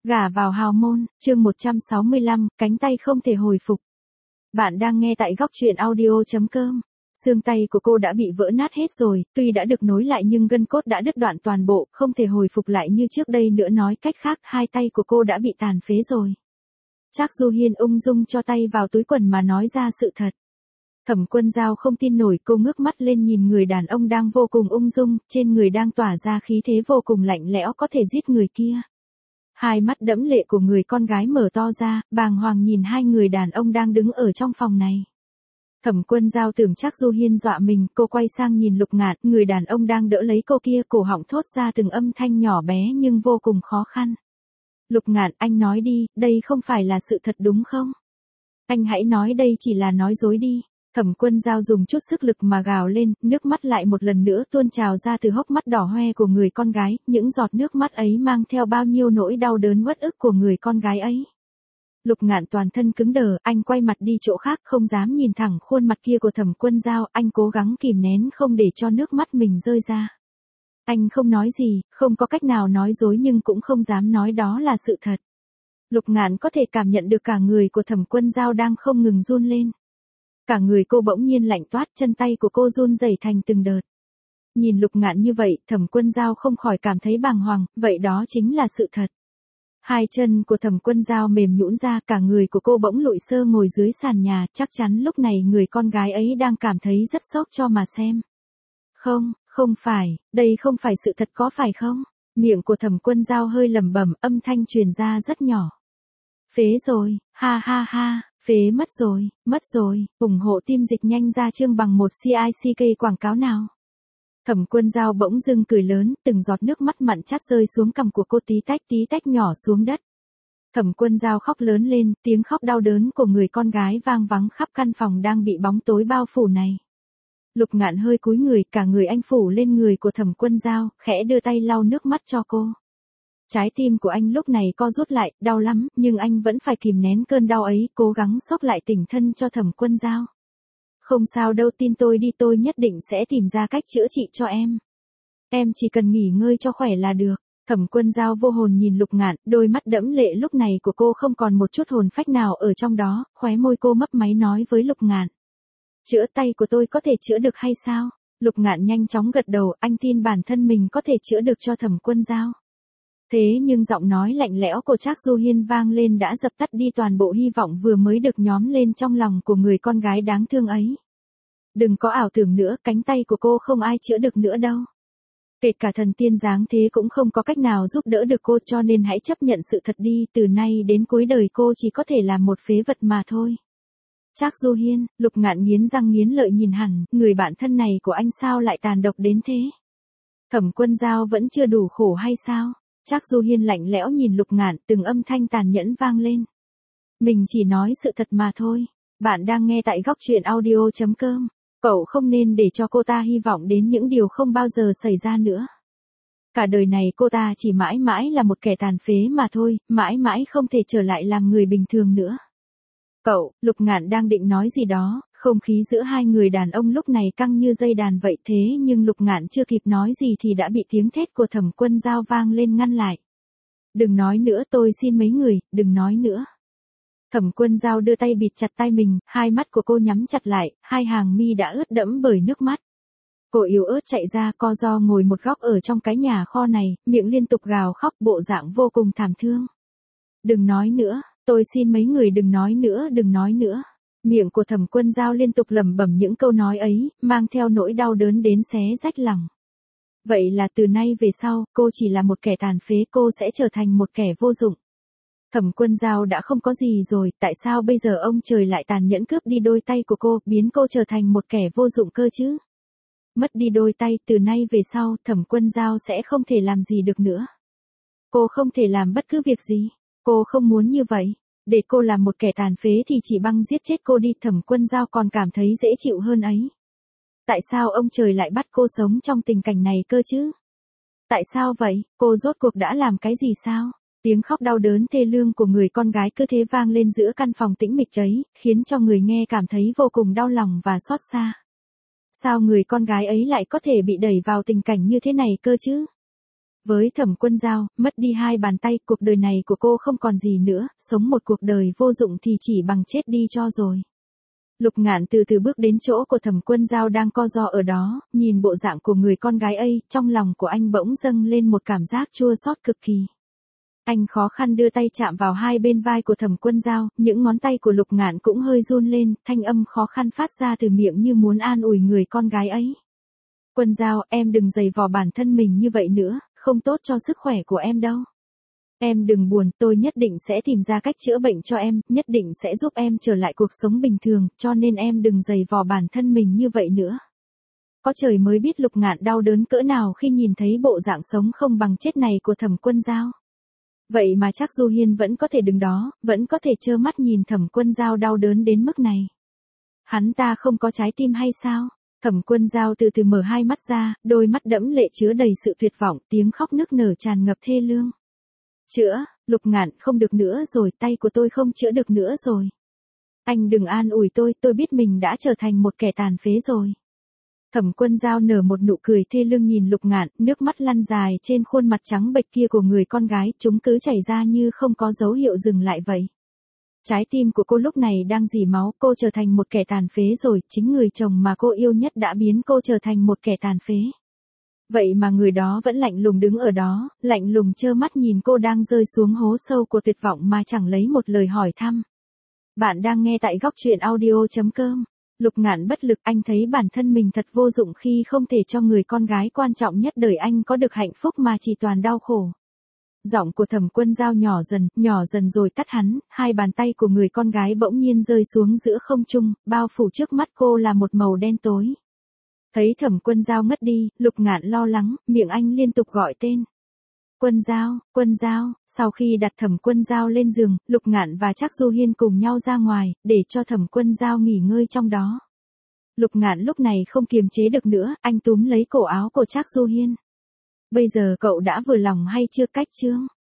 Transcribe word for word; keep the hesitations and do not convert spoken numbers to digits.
Gả vào hào môn, chương một trăm sáu mươi lăm, cánh tay không thể hồi phục. Bạn đang nghe tại góc truyện audio chấm com. Xương tay của cô đã bị vỡ nát hết rồi, tuy đã được nối lại nhưng gân cốt đã đứt đoạn toàn bộ, không thể hồi phục lại như trước đây nữa, nói cách khác, hai tay của cô đã bị tàn phế rồi. Trác Du Hiên ung dung cho tay vào túi quần mà nói ra sự thật. Thẩm Quân Dao không tin nổi, cô ngước mắt lên nhìn người đàn ông đang vô cùng ung dung, trên người đang tỏa ra khí thế vô cùng lạnh lẽo có thể giết người kia. Hai mắt đẫm lệ của người con gái mở to ra, bàng hoàng nhìn hai người đàn ông đang đứng ở trong phòng này. Thẩm Quân Dao tưởng Trác Du Hiên dọa mình, cô quay sang nhìn Lục Ngạn, người đàn ông đang đỡ lấy cô kia, cổ họng thốt ra từng âm thanh nhỏ bé nhưng vô cùng khó khăn. Lục Ngạn, anh nói đi, đây không phải là sự thật đúng không? Anh hãy nói đây chỉ là nói dối đi. Thẩm Quân Dao dùng chút sức lực mà gào lên, nước mắt lại một lần nữa tuôn trào ra từ hốc mắt đỏ hoe của người con gái, những giọt nước mắt ấy mang theo bao nhiêu nỗi đau đớn uất ức của người con gái ấy. Lục Ngạn toàn thân cứng đờ, anh quay mặt đi chỗ khác, không dám nhìn thẳng khuôn mặt kia của Thẩm Quân Dao, anh cố gắng kìm nén không để cho nước mắt mình rơi ra. Anh không nói gì, không có cách nào nói dối nhưng cũng không dám nói đó là sự thật. Lục Ngạn có thể cảm nhận được cả người của Thẩm Quân Dao đang không ngừng run lên. Cả người cô bỗng nhiên lạnh toát, chân tay của cô run rẩy thành từng đợt. Nhìn Lục Ngạn như vậy, Thẩm Quân Dao không khỏi cảm thấy bàng hoàng, vậy đó chính là sự thật. Hai chân của Thẩm Quân Dao mềm nhũn ra, cả người của cô bỗng lụi sơ ngồi dưới sàn nhà, chắc chắn lúc này người con gái ấy đang cảm thấy rất sốc cho mà xem. Không, không phải, đây không phải sự thật có phải không? Miệng của Thẩm Quân Dao hơi lẩm bẩm, âm thanh truyền ra rất nhỏ. Phế rồi, ha ha ha. Phế mất rồi, mất rồi, ủng hộ team dịch nhanh ra chương bằng một xê i xê ca quảng cáo nào. Thẩm Quân Dao bỗng dưng cười lớn, từng giọt nước mắt mặn chát rơi xuống cằm của cô tí tách tí tách nhỏ xuống đất. Thẩm Quân Dao khóc lớn lên, tiếng khóc đau đớn của người con gái vang vắng khắp căn phòng đang bị bóng tối bao phủ này. Lục Ngạn hơi cúi người, cả người anh phủ lên người của Thẩm Quân Dao, khẽ đưa tay lau nước mắt cho cô. Trái tim của anh lúc này co rút lại, đau lắm, nhưng anh vẫn phải kìm nén cơn đau ấy, cố gắng xốc lại tỉnh thân cho Thẩm Quân Dao. Không sao đâu, tin tôi đi, tôi nhất định sẽ tìm ra cách chữa trị cho em. Em chỉ cần nghỉ ngơi cho khỏe là được. Thẩm Quân Dao vô hồn nhìn Lục Ngạn, đôi mắt đẫm lệ lúc này của cô không còn một chút hồn phách nào ở trong đó, khóe môi cô mấp máy nói với Lục Ngạn. Chữa tay của tôi có thể chữa được hay sao? Lục Ngạn nhanh chóng gật đầu, anh tin bản thân mình có thể chữa được cho Thẩm Quân Dao. Thế nhưng giọng nói lạnh lẽo của Trác Du Hiên vang lên đã dập tắt đi toàn bộ hy vọng vừa mới được nhóm lên trong lòng của người con gái đáng thương ấy. Đừng có ảo tưởng nữa, cánh tay của cô không ai chữa được nữa đâu. Kể cả thần tiên giáng thế cũng không có cách nào giúp đỡ được cô, cho nên hãy chấp nhận sự thật đi, từ nay đến cuối đời cô chỉ có thể là một phế vật mà thôi. Trác Du Hiên, Lục Ngạn nghiến răng nghiến lợi nhìn hẳn, người bạn thân này của anh sao lại tàn độc đến thế? Thẩm Quân Dao vẫn chưa đủ khổ hay sao? Trác Du Hiên lạnh lẽo nhìn Lục Ngạn, từng âm thanh tàn nhẫn vang lên. Mình chỉ nói sự thật mà thôi. Bạn đang nghe tại góc truyện audio chấm com. Cậu không nên để cho cô ta hy vọng đến những điều không bao giờ xảy ra nữa. Cả đời này cô ta chỉ mãi mãi là một kẻ tàn phế mà thôi, mãi mãi không thể trở lại làm người bình thường nữa. Cậu, Lục Ngạn đang định nói gì đó, không khí giữa hai người đàn ông lúc này căng như dây đàn vậy, thế nhưng Lục Ngạn chưa kịp nói gì thì đã bị tiếng thét của Thẩm Quân Dao vang lên ngăn lại. Đừng nói nữa, tôi xin mấy người, đừng nói nữa. Thẩm Quân Dao đưa tay bịt chặt tay mình, hai mắt của cô nhắm chặt lại, hai hàng mi đã ướt đẫm bởi nước mắt. Cô yếu ớt chạy ra, co ro ngồi một góc ở trong cái nhà kho này, miệng liên tục gào khóc, bộ dạng vô cùng thảm thương. Đừng nói nữa, tôi xin mấy người đừng nói nữa, đừng nói nữa. Miệng của Thẩm Quân Dao liên tục lẩm bẩm những câu nói ấy, mang theo nỗi đau đớn đến xé rách lòng. Vậy là từ nay về sau, cô chỉ là một kẻ tàn phế, cô sẽ trở thành một kẻ vô dụng. Thẩm Quân Dao đã không có gì rồi, tại sao bây giờ ông trời lại tàn nhẫn cướp đi đôi tay của cô, biến cô trở thành một kẻ vô dụng cơ chứ? Mất đi đôi tay, từ nay về sau, Thẩm Quân Dao sẽ không thể làm gì được nữa. Cô không thể làm bất cứ việc gì. Cô không muốn như vậy. Để cô làm một kẻ tàn phế thì chỉ bằng giết chết cô đi, Thẩm Quân Dao còn cảm thấy dễ chịu hơn ấy. Tại sao ông trời lại bắt cô sống trong tình cảnh này cơ chứ? Tại sao vậy? Cô rốt cuộc đã làm cái gì sao? Tiếng khóc đau đớn thê lương của người con gái cứ thế vang lên giữa căn phòng tĩnh mịch ấy, khiến cho người nghe cảm thấy vô cùng đau lòng và xót xa. Sao người con gái ấy lại có thể bị đẩy vào tình cảnh như thế này cơ chứ? Với Thẩm Quân Dao, mất đi hai bàn tay, cuộc đời này của cô không còn gì nữa, sống một cuộc đời vô dụng thì chỉ bằng chết đi cho rồi. Lục Ngạn từ từ bước đến chỗ của Thẩm Quân Dao đang co ro ở đó, nhìn bộ dạng của người con gái ấy, trong lòng của anh bỗng dâng lên một cảm giác chua xót cực kỳ. Anh khó khăn đưa tay chạm vào hai bên vai của Thẩm Quân Dao, những ngón tay của Lục Ngạn cũng hơi run lên, thanh âm khó khăn phát ra từ miệng như muốn an ủi người con gái ấy. Quân Dao, em đừng giày vò bản thân mình như vậy nữa, không tốt cho sức khỏe của em đâu. Em đừng buồn, tôi nhất định sẽ tìm ra cách chữa bệnh cho em, nhất định sẽ giúp em trở lại cuộc sống bình thường, cho nên em đừng giày vò bản thân mình như vậy nữa. Có trời mới biết Lục Ngạn đau đớn cỡ nào khi nhìn thấy bộ dạng sống không bằng chết này của Thẩm Quân Dao. Vậy mà chắc Du Hiên vẫn có thể đứng đó, vẫn có thể trơ mắt nhìn Thẩm Quân Dao đau đớn đến mức này. Hắn ta không có trái tim hay sao? Thẩm Quân Dao từ từ mở hai mắt ra, đôi mắt đẫm lệ chứa đầy sự tuyệt vọng, tiếng khóc nức nở tràn ngập thê lương. Chữa, Lục Ngạn, không được nữa rồi, tay của tôi không chữa được nữa rồi. Anh đừng an ủi tôi, tôi biết mình đã trở thành một kẻ tàn phế rồi. Thẩm Quân Dao nở một nụ cười thê lương nhìn Lục Ngạn, nước mắt lăn dài trên khuôn mặt trắng bệch kia của người con gái, chúng cứ chảy ra như không có dấu hiệu dừng lại vậy. Trái tim của cô lúc này đang rỉ máu, cô trở thành một kẻ tàn phế rồi, chính người chồng mà cô yêu nhất đã biến cô trở thành một kẻ tàn phế. Vậy mà người đó vẫn lạnh lùng đứng ở đó, lạnh lùng trơ mắt nhìn cô đang rơi xuống hố sâu của tuyệt vọng mà chẳng lấy một lời hỏi thăm. Bạn đang nghe tại góc truyện audio chấm com. Lục Ngạn bất lực, anh thấy bản thân mình thật vô dụng khi không thể cho người con gái quan trọng nhất đời anh có được hạnh phúc mà chỉ toàn đau khổ. Giọng của Thẩm Quân Dao nhỏ dần, nhỏ dần rồi tắt hắn, hai bàn tay của người con gái bỗng nhiên rơi xuống giữa không trung, bao phủ trước mắt cô là một màu đen tối. Thấy Thẩm Quân Dao mất đi, Lục Ngạn lo lắng, miệng anh liên tục gọi tên. Quân Dao, Quân Dao, sau khi đặt Thẩm Quân Dao lên giường, Lục Ngạn và Trác Du Hiên cùng nhau ra ngoài, để cho Thẩm Quân Dao nghỉ ngơi trong đó. Lục Ngạn lúc này không kiềm chế được nữa, anh túm lấy cổ áo của Trác Du Hiên. Bây giờ cậu đã vừa lòng hay chưa, cách chương?